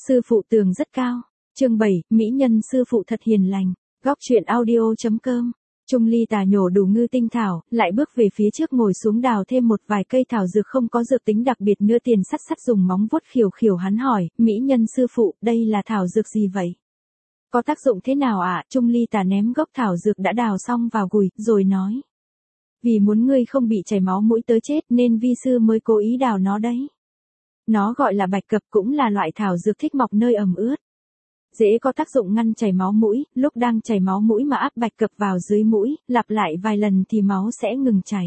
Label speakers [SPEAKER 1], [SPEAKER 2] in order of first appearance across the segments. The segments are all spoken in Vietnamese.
[SPEAKER 1] Sư phụ tường rất cao. Chương 7, mỹ nhân sư phụ thật hiền lành. Góc truyện audio.com. Trung Ly Tà nhổ đủ ngư tinh thảo, lại bước về phía trước ngồi xuống đào thêm một vài cây thảo dược không có dược tính đặc biệt nữa. Tiền Sắt Sắt dùng móng vuốt khều khều hắn hỏi, mỹ nhân sư phụ, đây là thảo dược gì vậy? Có tác dụng thế nào ạ? Trung Ly Tà ném gốc thảo dược đã đào xong vào gùi, rồi nói. Vì muốn ngươi không bị chảy máu mũi tới chết nên vi sư mới cố ý đào nó đấy. Nó gọi là bạch cập, cũng là loại thảo dược thích mọc nơi ẩm ướt. Dễ có tác dụng ngăn chảy máu mũi, lúc đang chảy máu mũi mà áp bạch cập vào dưới mũi, lặp lại vài lần thì máu sẽ ngừng chảy.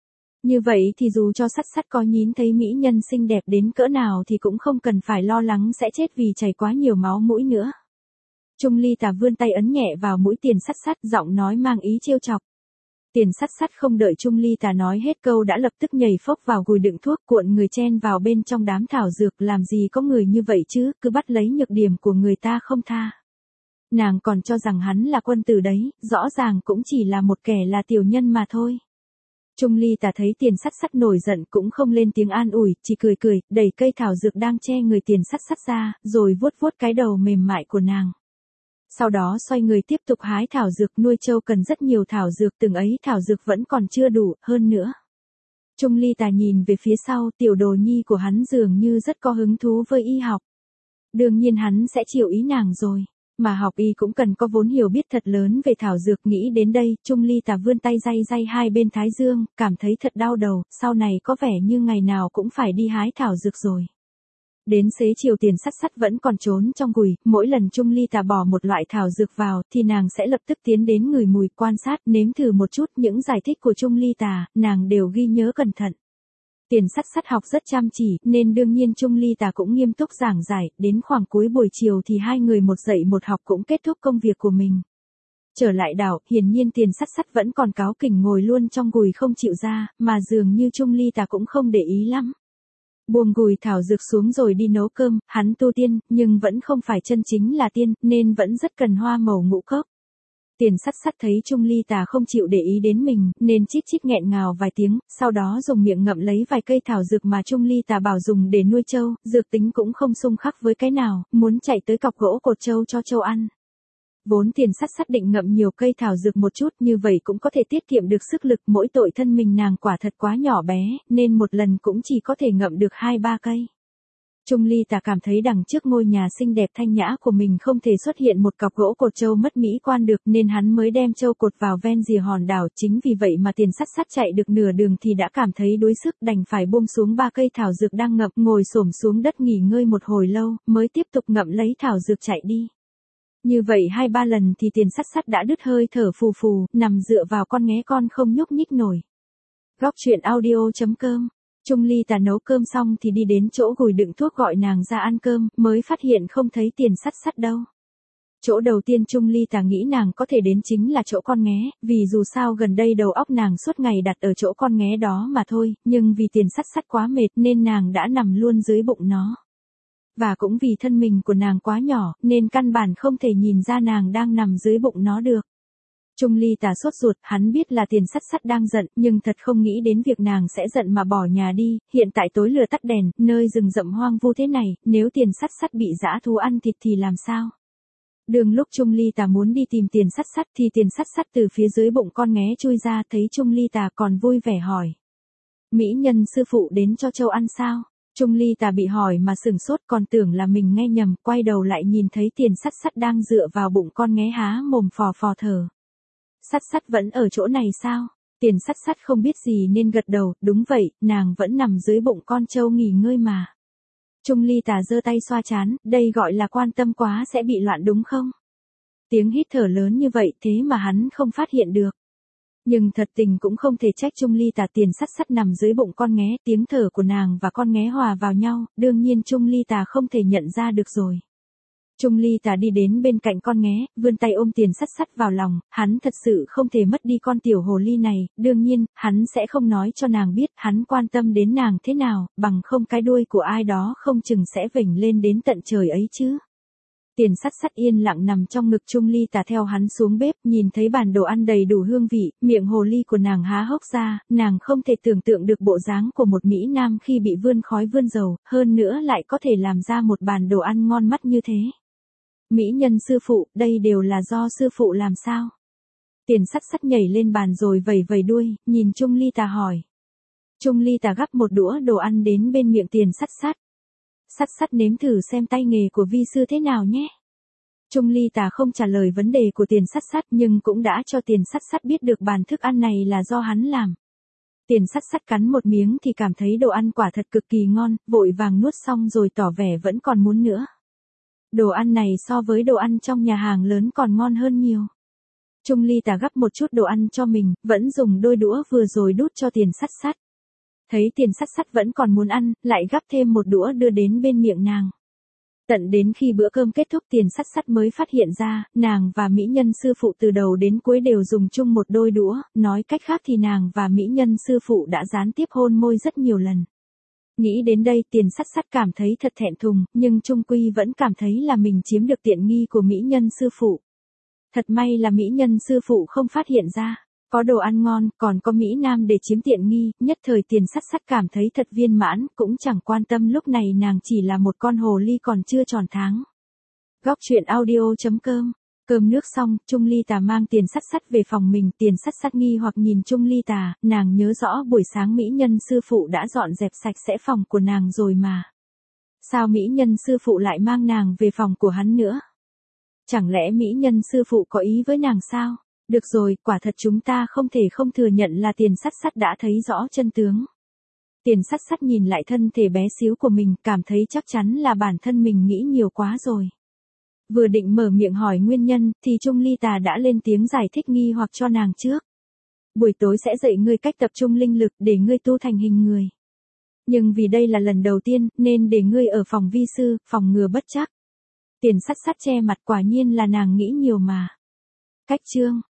[SPEAKER 1] Như vậy thì dù cho Sắt Sắt có nhìn thấy mỹ nhân xinh đẹp đến cỡ nào thì cũng không cần phải lo lắng sẽ chết vì chảy quá nhiều máu mũi nữa. Trung Ly Tà vươn tay ấn nhẹ vào mũi Tiền Sắt Sắt, giọng nói mang ý trêu chọc. Tiền Sắt Sắt không đợi Trung Ly Tà nói hết câu đã lập tức nhảy phốc vào gùi đựng thuốc, cuộn người chen vào bên trong đám thảo dược. Làm gì có người như vậy chứ, cứ bắt lấy nhược điểm của người ta không tha. Nàng còn cho rằng hắn là quân tử đấy, rõ ràng cũng chỉ là một kẻ là tiểu nhân mà thôi. Trung Ly Tà thấy Tiền Sắt Sắt nổi giận cũng không lên tiếng an ủi, chỉ cười cười, đẩy cây thảo dược đang che người Tiền Sắt Sắt ra, rồi vuốt vuốt cái đầu mềm mại của nàng. Sau đó xoay người tiếp tục hái thảo dược. Nuôi trâu cần rất nhiều thảo dược, từng ấy thảo dược vẫn còn chưa đủ, hơn nữa. Trung Ly Tà nhìn về phía sau, tiểu đồ nhi của hắn dường như rất có hứng thú với y học. Đương nhiên hắn sẽ chiều ý nàng rồi, mà học y cũng cần có vốn hiểu biết thật lớn về thảo dược. Nghĩ đến đây, Trung Ly Tà vươn tay day day hai bên thái dương, cảm thấy thật đau đầu, sau này có vẻ như ngày nào cũng phải đi hái thảo dược rồi. Đến xế chiều Tiền Sắt Sắt vẫn còn trốn trong gùi, mỗi lần Trung Ly Tà bỏ một loại thảo dược vào thì nàng sẽ lập tức tiến đến ngửi mùi, quan sát, nếm thử một chút. Những giải thích của Trung Ly Tà, nàng đều ghi nhớ cẩn thận. Tiền Sắt Sắt học rất chăm chỉ, nên đương nhiên Trung Ly Tà cũng nghiêm túc giảng giải. Đến khoảng cuối buổi chiều thì hai người một dạy một học cũng kết thúc công việc của mình. Trở lại đảo, hiển nhiên Tiền Sắt Sắt vẫn còn cáu kỉnh ngồi luôn trong gùi không chịu ra, mà dường như Trung Ly Tà cũng không để ý lắm. Buông gùi thảo dược xuống rồi đi nấu cơm. Hắn tu tiên, nhưng vẫn không phải chân chính là tiên, nên vẫn rất cần hoa màu ngũ cốc. Tiền Sắt Sắt thấy Trung Ly Tà không chịu để ý đến mình, nên chít chít nghẹn ngào vài tiếng, sau đó dùng miệng ngậm lấy vài cây thảo dược mà Trung Ly Tà bảo dùng để nuôi trâu. Dược tính cũng không xung khắc với cái nào, muốn chạy tới cọc gỗ cột trâu cho trâu ăn. Vốn Tiền Sắt Sắt định ngậm nhiều cây thảo dược một chút, như vậy cũng có thể tiết kiệm được sức lực. Mỗi tội thân mình nàng quả thật quá nhỏ bé, nên một lần cũng chỉ có thể ngậm được 2-3 cây. Trung Ly Tà cảm thấy đằng trước ngôi nhà xinh đẹp thanh nhã của mình không thể xuất hiện một cọc gỗ cột trâu mất mỹ quan được, nên hắn mới đem trâu cột vào ven rìa hòn đảo. Chính vì vậy mà Tiền Sắt Sắt chạy được nửa đường thì đã cảm thấy đuối sức, đành phải buông xuống 3 cây thảo dược đang ngậm, ngồi xổm xuống đất nghỉ ngơi một hồi lâu, mới tiếp tục ngậm lấy thảo dược chạy đi. Như vậy 2-3 lần thì Tiền Sắt Sắt đã đứt hơi thở phù phù, nằm dựa vào con nghé con không nhúc nhích nổi. Góc truyện audio.com. Trung Ly Tà nấu cơm xong thì đi đến chỗ gùi đựng thuốc gọi nàng ra ăn cơm, mới phát hiện không thấy Tiền Sắt Sắt đâu. Chỗ đầu tiên Trung Ly Tà nghĩ nàng có thể đến chính là chỗ con nghé, vì dù sao gần đây đầu óc nàng suốt ngày đặt ở chỗ con nghé đó mà thôi, nhưng vì Tiền Sắt Sắt quá mệt nên nàng đã nằm luôn dưới bụng nó. Và cũng vì thân mình của nàng quá nhỏ, nên căn bản không thể nhìn ra nàng đang nằm dưới bụng nó được. Trung Ly Tà sốt ruột, hắn biết là Tiền Sắt Sắt đang giận, nhưng thật không nghĩ đến việc nàng sẽ giận mà bỏ nhà đi. Hiện tại tối lửa tắt đèn, nơi rừng rậm hoang vu thế này, nếu Tiền Sắt Sắt bị dã thú ăn thịt thì làm sao? Đường lúc Trung Ly Tà muốn đi tìm Tiền Sắt Sắt thì Tiền Sắt Sắt từ phía dưới bụng con nghé chui ra, thấy Trung Ly Tà còn vui vẻ hỏi. Mỹ nhân sư phụ đến cho trâu ăn sao? Trung Ly Tà bị hỏi mà sửng sốt, còn tưởng là mình nghe nhầm, quay đầu lại nhìn thấy Tiền Sắt Sắt đang dựa vào bụng con nghé há mồm phò phò thở. Sắt Sắt vẫn ở chỗ này sao? Tiền Sắt Sắt không biết gì nên gật đầu, đúng vậy, nàng vẫn nằm dưới bụng con trâu nghỉ ngơi mà. Trung Ly Tà giơ tay xoa trán, đây gọi là quan tâm quá sẽ bị loạn đúng không? Tiếng hít thở lớn như vậy thế mà hắn không phát hiện được. Nhưng thật tình cũng không thể trách Trung Ly Tà. Tiền Sắt Sắt nằm dưới bụng con nghé, tiếng thở của nàng và con nghé hòa vào nhau, đương nhiên Trung Ly Tà không thể nhận ra được rồi. Trung Ly Tà đi đến bên cạnh con nghé, vươn tay ôm Tiền Sắt Sắt vào lòng, hắn thật sự không thể mất đi con tiểu hồ ly này, đương nhiên, hắn sẽ không nói cho nàng biết hắn quan tâm đến nàng thế nào, bằng không cái đuôi của ai đó không chừng sẽ vểnh lên đến tận trời ấy chứ. Tiền Sắt Sắt yên lặng nằm trong ngực Trung Ly Tà theo hắn xuống bếp, nhìn thấy bàn đồ ăn đầy đủ hương vị, miệng hồ ly của nàng há hốc ra, nàng không thể tưởng tượng được bộ dáng của một Mỹ Nam khi bị vươn khói vươn dầu, hơn nữa lại có thể làm ra một bàn đồ ăn ngon mắt như thế. Mỹ nhân sư phụ, đây đều là do sư phụ làm sao? Tiền Sắt Sắt nhảy lên bàn rồi vẩy vẩy đuôi, nhìn Trung Ly Tà hỏi. Trung Ly Tà gắp một đũa đồ ăn đến bên miệng Tiền Sắt Sắt. Sắt Sắt nếm thử xem tay nghề của vi sư thế nào nhé. Trung Ly Tà không trả lời vấn đề của Tiền Sắt Sắt nhưng cũng đã cho Tiền Sắt Sắt biết được bàn thức ăn này là do hắn làm. Tiền Sắt Sắt cắn một miếng thì cảm thấy đồ ăn quả thật cực kỳ ngon, vội vàng nuốt xong rồi tỏ vẻ vẫn còn muốn nữa. Đồ ăn này so với đồ ăn trong nhà hàng lớn còn ngon hơn nhiều. Trung Ly Tà gắp một chút đồ ăn cho mình, vẫn dùng đôi đũa vừa rồi đút cho Tiền Sắt Sắt. Thấy Tiền Sắt Sắt vẫn còn muốn ăn, lại gắp thêm một đũa đưa đến bên miệng nàng. Tận đến khi bữa cơm kết thúc Tiền Sắt Sắt mới phát hiện ra, nàng và mỹ nhân sư phụ từ đầu đến cuối đều dùng chung một đôi đũa, nói cách khác thì nàng và mỹ nhân sư phụ đã gián tiếp hôn môi rất nhiều lần. Nghĩ đến đây Tiền Sắt Sắt cảm thấy thật thẹn thùng, nhưng chung quy vẫn cảm thấy là mình chiếm được tiện nghi của mỹ nhân sư phụ. Thật may là mỹ nhân sư phụ không phát hiện ra. Có đồ ăn ngon, còn có Mỹ Nam để chiếm tiện nghi, nhất thời Tiền Sắt Sắt cảm thấy thật viên mãn, cũng chẳng quan tâm lúc này nàng chỉ là một con hồ ly còn chưa tròn tháng. Góc truyện audio.com. Cơm nước xong, Trung Ly Tà mang Tiền Sắt Sắt về phòng mình, Tiền Sắt Sắt nghi hoặc nhìn Trung Ly Tà, nàng nhớ rõ buổi sáng mỹ nhân sư phụ đã dọn dẹp sạch sẽ phòng của nàng rồi mà. Sao mỹ nhân sư phụ lại mang nàng về phòng của hắn nữa? Chẳng lẽ mỹ nhân sư phụ có ý với nàng sao? Được rồi, quả thật chúng ta không thể không thừa nhận là Tiền Sắt Sắt đã thấy rõ chân tướng. Tiền Sắt Sắt nhìn lại thân thể bé xíu của mình, cảm thấy chắc chắn là bản thân mình nghĩ nhiều quá rồi. Vừa định mở miệng hỏi nguyên nhân, thì Trung Ly Tà đã lên tiếng giải thích nghi hoặc cho nàng trước. Buổi tối sẽ dạy ngươi cách tập trung linh lực để ngươi tu thành hình người. Nhưng vì đây là lần đầu tiên, nên để ngươi ở phòng vi sư, phòng ngừa bất trắc. Tiền Sắt Sắt che mặt, quả nhiên là nàng nghĩ nhiều mà. Cách chương